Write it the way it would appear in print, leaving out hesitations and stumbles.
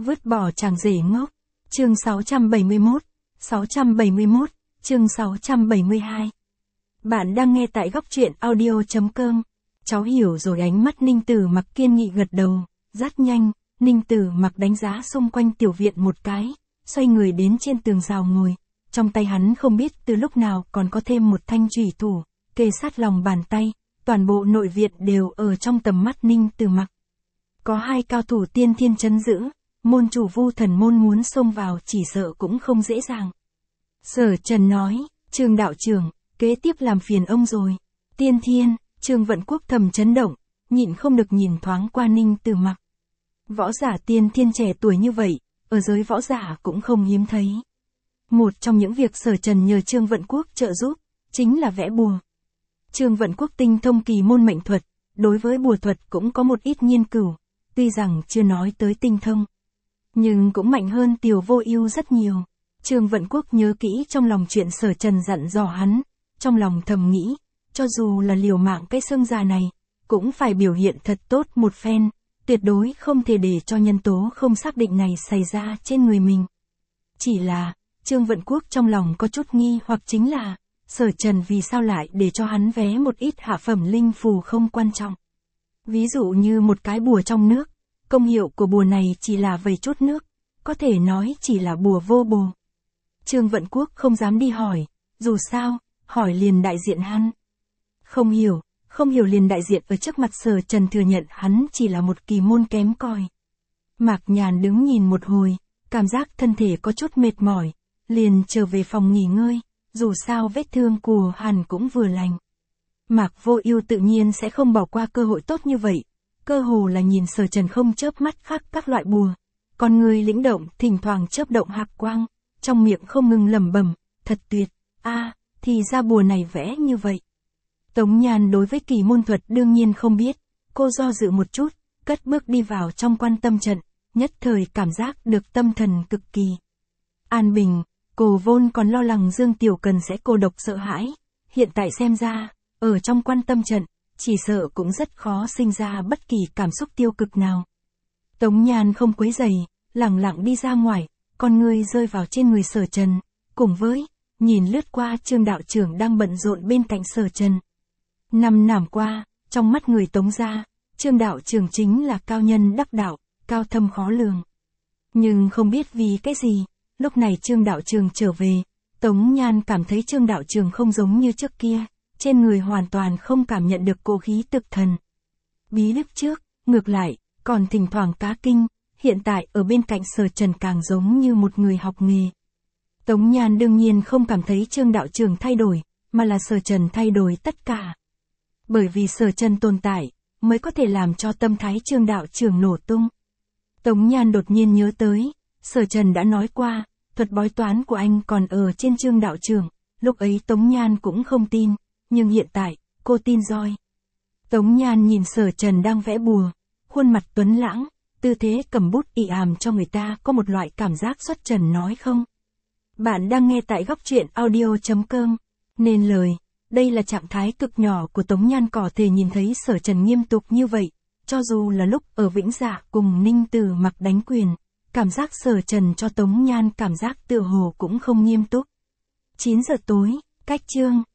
Vứt bỏ chàng rể ngốc. Chương 671, chương 672. Bạn đang nghe tại góc truyện audio.com. Cháu hiểu rồi. Ánh mắt Ninh Tử Mặc kiên nghị gật đầu, rất nhanh, Ninh Tử Mặc đánh giá xung quanh tiểu viện một cái, xoay người đến trên tường rào ngồi, trong tay hắn không biết từ lúc nào còn có thêm một thanh chủy thủ, kề sát lòng bàn tay, toàn bộ nội viện đều ở trong tầm mắt Ninh Tử Mặc. Có hai cao thủ tiên thiên trấn giữ, môn chủ Vu Thần môn muốn xông vào chỉ sợ cũng không dễ dàng. Sở Trần nói, Trương đạo trưởng, kế tiếp làm phiền ông rồi. Tiên thiên, Trương Vận Quốc thầm chấn động, nhịn không được nhìn thoáng qua Ninh Tử Mặc. Võ giả tiên thiên trẻ tuổi như vậy, ở giới võ giả cũng không hiếm thấy. Một trong những việc Sở Trần nhờ Trương Vận Quốc trợ giúp, chính là vẽ bùa. Trương Vận Quốc tinh thông kỳ môn mệnh thuật, đối với bùa thuật cũng có một ít nghiên cứu, tuy rằng chưa nói tới tinh thông, nhưng cũng mạnh hơn Tiểu Vô Ưu rất nhiều. Trương Vận Quốc nhớ kỹ trong lòng chuyện Sở Trần dặn dò hắn, trong lòng thầm nghĩ, cho dù là liều mạng cái xương già này, cũng phải biểu hiện thật tốt một phen, tuyệt đối không thể để cho nhân tố không xác định này xảy ra trên người mình. Chỉ là, Trương Vận Quốc trong lòng có chút nghi hoặc chính là, Sở Trần vì sao lại để cho hắn vé một ít hạ phẩm linh phù không quan trọng. Ví dụ như một cái bùa trong nước, công hiệu của bùa này chỉ là vẩy chút nước, có thể nói chỉ là bùa vô bổ. Trương Vận Quốc không dám đi hỏi, dù sao, hỏi liền đại diện hắn. Không hiểu liền đại diện ở trước mặt Sở Trần thừa nhận hắn chỉ là một kỳ môn kém cỏi. Mạc Nhàn đứng nhìn một hồi, cảm giác thân thể có chút mệt mỏi, liền trở về phòng nghỉ ngơi, dù sao vết thương của hắn cũng vừa lành. Mạc Vô Ưu tự nhiên sẽ không bỏ qua cơ hội tốt như vậy, cơ hồ là nhìn Sở Trần không chớp mắt khắc các loại bùa, con người lĩnh động thỉnh thoảng chớp động hạc quang, trong miệng không ngừng lẩm bẩm, thật tuyệt, thì ra bùa này vẽ như vậy. Tống Nhan đối với kỳ môn thuật đương nhiên không biết, cô do dự một chút, cất bước đi vào trong quan tâm trận, nhất thời cảm giác được tâm thần cực kỳ an bình. Cô vốn còn lo lắng Dương Tiểu Cần sẽ cô độc sợ hãi, hiện tại xem ra, ở trong quan tâm trận, chỉ sợ cũng rất khó sinh ra bất kỳ cảm xúc tiêu cực nào. Tống Nhan không quấy rầy, lẳng lặng đi ra ngoài, con người rơi vào trên người Sở Trần, cùng với nhìn lướt qua Trương đạo trưởng đang bận rộn bên cạnh Sở Trần. 5 năm qua, trong mắt người Tống gia, Trương đạo trưởng chính là cao nhân đắc đạo, cao thâm khó lường. Nhưng không biết vì cái gì, lúc này Trương đạo trưởng trở về, Tống Nhan cảm thấy Trương đạo trưởng không giống như trước kia, trên người hoàn toàn không cảm nhận được cô khí thực thần bí lúc trước, ngược lại, còn thỉnh thoảng cá kinh, hiện tại ở bên cạnh Sở Trần càng giống như một người học nghề. Tống Nhan đương nhiên không cảm thấy Trương đạo trưởng thay đổi, mà là Sở Trần thay đổi tất cả. Bởi vì Sở Trần tồn tại, mới có thể làm cho tâm thái Trương đạo trưởng nổ tung. Tống Nhan đột nhiên nhớ tới, Sở Trần đã nói qua, thuật bói toán của anh còn ở trên Trương đạo trưởng, lúc ấy Tống Nhan cũng không tin, nhưng hiện tại, cô tin rồi. Tống Nhan nhìn Sở Trần đang vẽ bùa, khuôn mặt tuấn lãng, tư thế cầm bút ị àm cho người ta có một loại cảm giác xuất trần nói không. Bạn đang nghe tại góc truyện audio.com, nên lời, đây là trạng thái cực nhỏ của Tống Nhan có thể nhìn thấy Sở Trần nghiêm túc như vậy, cho dù là lúc ở Vĩnh Dạ cùng Ninh Tử Mặc đánh quyền, cảm giác Sở Trần cho Tống Nhan cảm giác tựa hồ cũng không nghiêm túc. 9 giờ tối, cách chương